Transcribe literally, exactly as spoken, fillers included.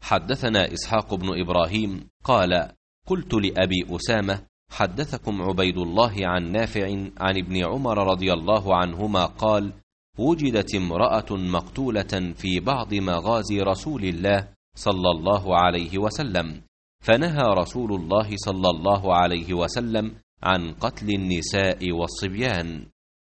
حدثنا إسحاق بن إبراهيم قال: قلت لأبي أسامة: حدثكم عبيد الله عن نافع عن ابن عمر رضي الله عنهما قال: وجدت امرأة مقتولة في بعض مغازي رسول الله صلى الله عليه وسلم، فنهى رسول الله صلى الله عليه وسلم عن قتل النساء والصبيان.